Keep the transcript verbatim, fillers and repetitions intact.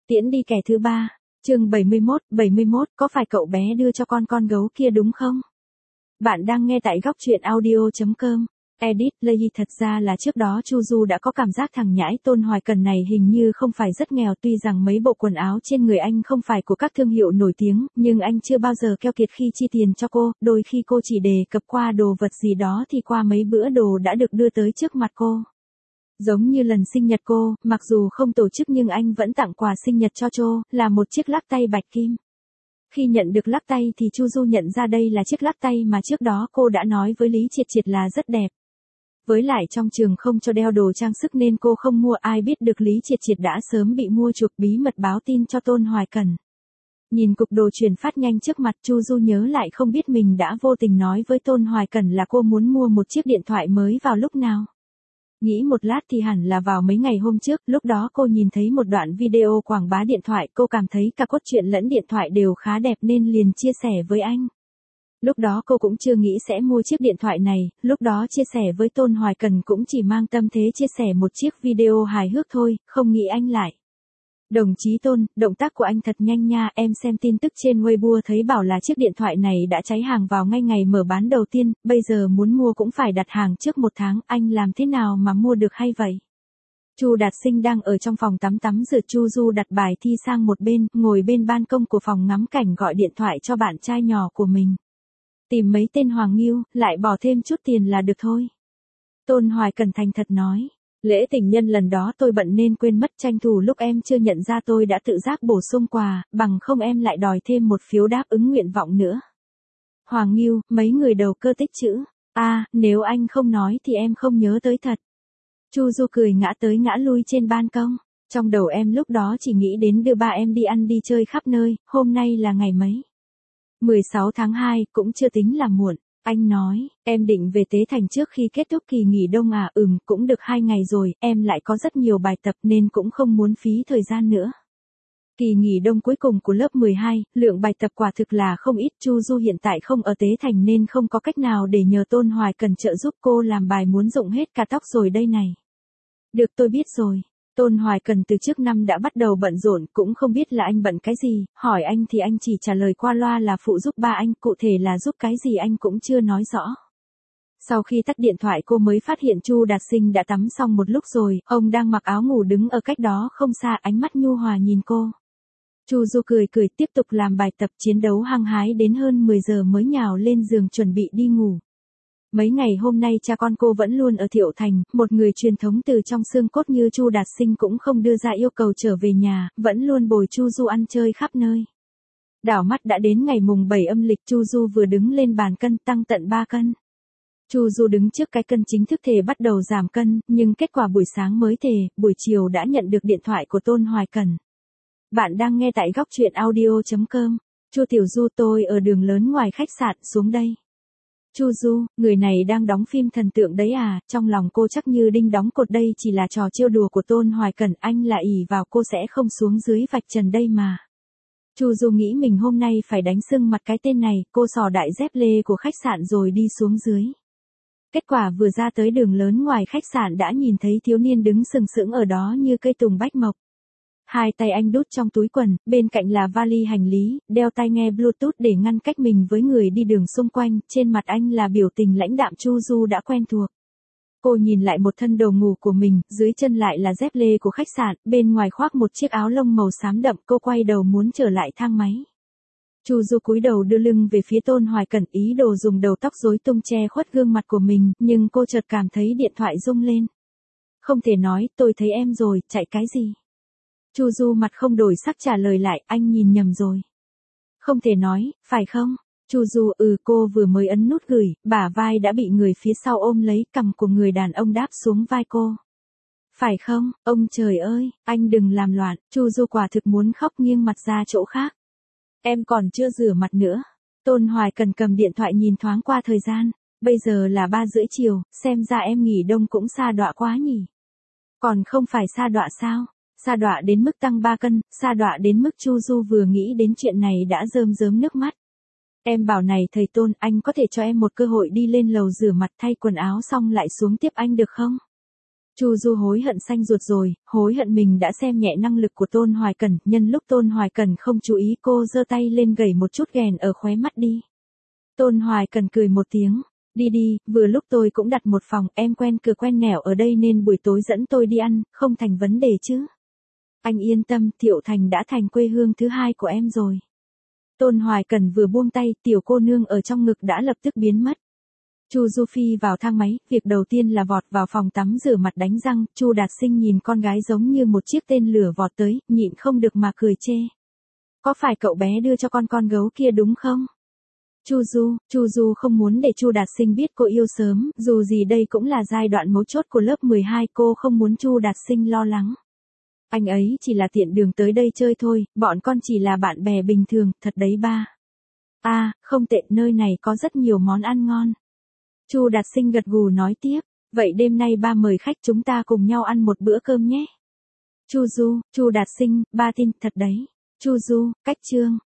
Tiễn đi kẻ thứ ba. Chương bảy mươi mốt, bảy mươi mốt, có phải cậu bé đưa cho con con gấu kia đúng không? Bạn đang nghe tại góc truyện audio chấm com. Edit, Lây thật ra là trước đó Chu Du đã có cảm giác thằng nhãi Tôn Hoài Cần này hình như không phải rất nghèo, tuy rằng mấy bộ quần áo trên người anh không phải của các thương hiệu nổi tiếng, nhưng anh chưa bao giờ keo kiệt khi chi tiền cho cô, đôi khi cô chỉ đề cập qua đồ vật gì đó thì qua mấy bữa đồ đã được đưa tới trước mặt cô. Giống như lần sinh nhật cô, mặc dù không tổ chức nhưng anh vẫn tặng quà sinh nhật cho Chô, là một chiếc lắc tay bạch kim. Khi nhận được lắc tay thì Chu Du nhận ra đây là chiếc lắc tay mà trước đó cô đã nói với Lý Triệt Triệt là rất đẹp. Với lại trong trường không cho đeo đồ trang sức nên cô không mua, ai biết được Lý Triệt Triệt đã sớm bị mua chuộc, bí mật báo tin cho Tôn Hoài Cần. Nhìn cục đồ truyền phát nhanh trước mặt, Chu Du nhớ lại không biết mình đã vô tình nói với Tôn Hoài Cần là cô muốn mua một chiếc điện thoại mới vào lúc nào. Nghĩ một lát thì hẳn là vào mấy ngày hôm trước, lúc đó cô nhìn thấy một đoạn video quảng bá điện thoại, cô cảm thấy cả cốt truyện lẫn điện thoại đều khá đẹp nên liền chia sẻ với anh. Lúc đó cô cũng chưa nghĩ sẽ mua chiếc điện thoại này, lúc đó chia sẻ với Tôn Hoài Cần cũng chỉ mang tâm thế chia sẻ một chiếc video hài hước thôi, không nghĩ anh lại. Đồng chí Tôn, động tác của anh thật nhanh nha, em xem tin tức trên Weibo thấy bảo là chiếc điện thoại này đã cháy hàng vào ngay ngày mở bán đầu tiên, bây giờ muốn mua cũng phải đặt hàng trước một tháng, anh làm thế nào mà mua được hay vậy? Chu Đạt Sinh đang ở trong phòng tắm tắm rửa, Chu Du đặt bài thi sang một bên, ngồi bên ban công của phòng ngắm cảnh gọi điện thoại cho bạn trai nhỏ của mình. Tìm mấy tên Hoàng Nghiêu, lại bỏ thêm chút tiền là được thôi. Tôn Hoài Cần thành thật nói. Lễ tình nhân lần đó tôi bận nên quên mất, tranh thủ lúc em chưa nhận ra tôi đã tự giác bổ sung quà, bằng không em lại đòi thêm một phiếu đáp ứng nguyện vọng nữa. Hoàng Nghiêu, mấy người đầu cơ tích chữ. A, à, nếu anh không nói thì em không nhớ tới thật. Chu Du cười ngã tới ngã lui trên ban công. Trong đầu em lúc đó chỉ nghĩ đến đưa ba em đi ăn đi chơi khắp nơi, hôm nay là ngày mấy? mười sáu tháng hai, cũng chưa tính là muộn. Anh nói, em định về Tế Thành trước khi kết thúc kỳ nghỉ đông à, ừm, cũng được hai ngày rồi, em lại có rất nhiều bài tập nên cũng không muốn phí thời gian nữa. Kỳ nghỉ đông cuối cùng của lớp mười hai, lượng bài tập quả thực là không ít, Chu Du hiện tại không ở Tế Thành nên không có cách nào để nhờ Tôn Hoài Cần trợ giúp, cô làm bài muốn rụng hết cả tóc rồi đây này. Được, tôi biết rồi. Tôn Hoài Cần từ trước năm đã bắt đầu bận rộn, cũng không biết là anh bận cái gì, hỏi anh thì anh chỉ trả lời qua loa là phụ giúp ba anh, cụ thể là giúp cái gì anh cũng chưa nói rõ. Sau khi tắt điện thoại cô mới phát hiện Chu Đạt Sinh đã tắm xong một lúc rồi, ông đang mặc áo ngủ đứng ở cách đó không xa, ánh mắt nhu hòa nhìn cô. Chu Du cười cười tiếp tục làm bài tập, chiến đấu hăng hái đến hơn mười giờ mới nhào lên giường chuẩn bị đi ngủ. Mấy ngày hôm nay cha con cô vẫn luôn ở Thiệu Thành, một người truyền thống từ trong xương cốt như Chu Đạt Sinh cũng không đưa ra yêu cầu trở về nhà, vẫn luôn bồi Chu Du ăn chơi khắp nơi. Đảo mắt đã đến ngày mùng bảy âm lịch, Chu Du vừa đứng lên bàn cân tăng tận ba cân. Chu Du đứng trước cái cân chính thức thề bắt đầu giảm cân, nhưng kết quả buổi sáng mới thề, buổi chiều đã nhận được điện thoại của Tôn Hoài Cần. Bạn đang nghe tại góc truyện audio chấm com. Chu Tiểu Du, tôi ở đường lớn ngoài khách sạn, xuống đây. Chu Du, người này đang đóng phim thần tượng đấy à, trong lòng cô chắc như đinh đóng cột, đây chỉ là trò trêu đùa của Tôn Hoài Cần, anh là ỷ vào cô sẽ không xuống dưới vạch trần đây mà. Chu Du nghĩ mình hôm nay phải đánh sưng mặt cái tên này, cô xỏ đại dép lê của khách sạn rồi đi xuống dưới. Kết quả vừa ra tới đường lớn ngoài khách sạn đã nhìn thấy thiếu niên đứng sừng sững ở đó như cây tùng bách mộc. Hai tay anh đút trong túi quần, bên cạnh là vali hành lý, đeo tai nghe Bluetooth để ngăn cách mình với người đi đường xung quanh, trên mặt anh là biểu tình lãnh đạm Chu Du đã quen thuộc. Cô nhìn lại một thân đồ ngủ của mình, dưới chân lại là dép lê của khách sạn, bên ngoài khoác một chiếc áo lông màu xám đậm, cô quay đầu muốn trở lại thang máy. Chu Du cúi đầu đưa lưng về phía Tôn Hoài Cần, ý đồ dùng đầu tóc rối tung che khuất gương mặt của mình, nhưng cô chợt cảm thấy điện thoại rung lên. Không thể nói, tôi thấy em rồi, chạy cái gì? Chu Du mặt không đổi sắc trả lời lại, anh nhìn nhầm rồi. Không thể nói, phải không? Chu Du, ừ, cô vừa mới ấn nút gửi, bả vai đã bị người phía sau ôm lấy, cằm của người đàn ông đáp xuống vai cô. Phải không? Ông trời ơi, anh đừng làm loạn. Chu Du quả thực muốn khóc, nghiêng mặt ra chỗ khác. Em còn chưa rửa mặt nữa. Tôn Hoài Cần cầm điện thoại nhìn thoáng qua thời gian. Bây giờ là ba rưỡi chiều, xem ra em nghỉ đông cũng sa đọa quá nhỉ. Còn không phải sa đọa sao? Sa đọa đến mức tăng ba cân, sa đọa đến mức Chu Du vừa nghĩ đến chuyện này đã rơm rớm nước mắt. Em bảo này thầy Tôn, anh có thể cho em một cơ hội đi lên lầu rửa mặt thay quần áo xong lại xuống tiếp anh được không? Chu Du hối hận xanh ruột rồi, hối hận mình đã xem nhẹ năng lực của Tôn Hoài Cẩn, nhân lúc Tôn Hoài Cẩn không chú ý cô giơ tay lên gẩy một chút ghèn ở khóe mắt đi. Tôn Hoài Cẩn cười một tiếng, đi đi, vừa lúc tôi cũng đặt một phòng, em quen cửa quen nẻo ở đây nên buổi tối dẫn tôi đi ăn, không thành vấn đề chứ. Anh yên tâm, Thiệu Thành đã thành quê hương thứ hai của em rồi. Tôn Hoài Cẩn vừa buông tay, tiểu cô nương ở trong ngực đã lập tức biến mất. Chu Du phi vào thang máy, việc đầu tiên là vọt vào phòng tắm rửa mặt đánh răng, Chu Đạt Sinh nhìn con gái giống như một chiếc tên lửa vọt tới, nhịn không được mà cười chê. Có phải cậu bé đưa cho con con gấu kia đúng không? Chu Du, Chu Du không muốn để Chu Đạt Sinh biết cô yêu sớm, dù gì đây cũng là giai đoạn mấu chốt của lớp mười hai, cô không muốn Chu Đạt Sinh lo lắng. Anh ấy chỉ là tiện đường tới đây chơi thôi, bọn con chỉ là bạn bè bình thường, thật đấy ba. À, không tệ, nơi này có rất nhiều món ăn ngon. Chu Đạt Sinh gật gù nói tiếp, vậy đêm nay ba mời khách chúng ta cùng nhau ăn một bữa cơm nhé. Chu Du, Chu Đạt Sinh, ba tin, thật đấy. Chu Du, cách chương.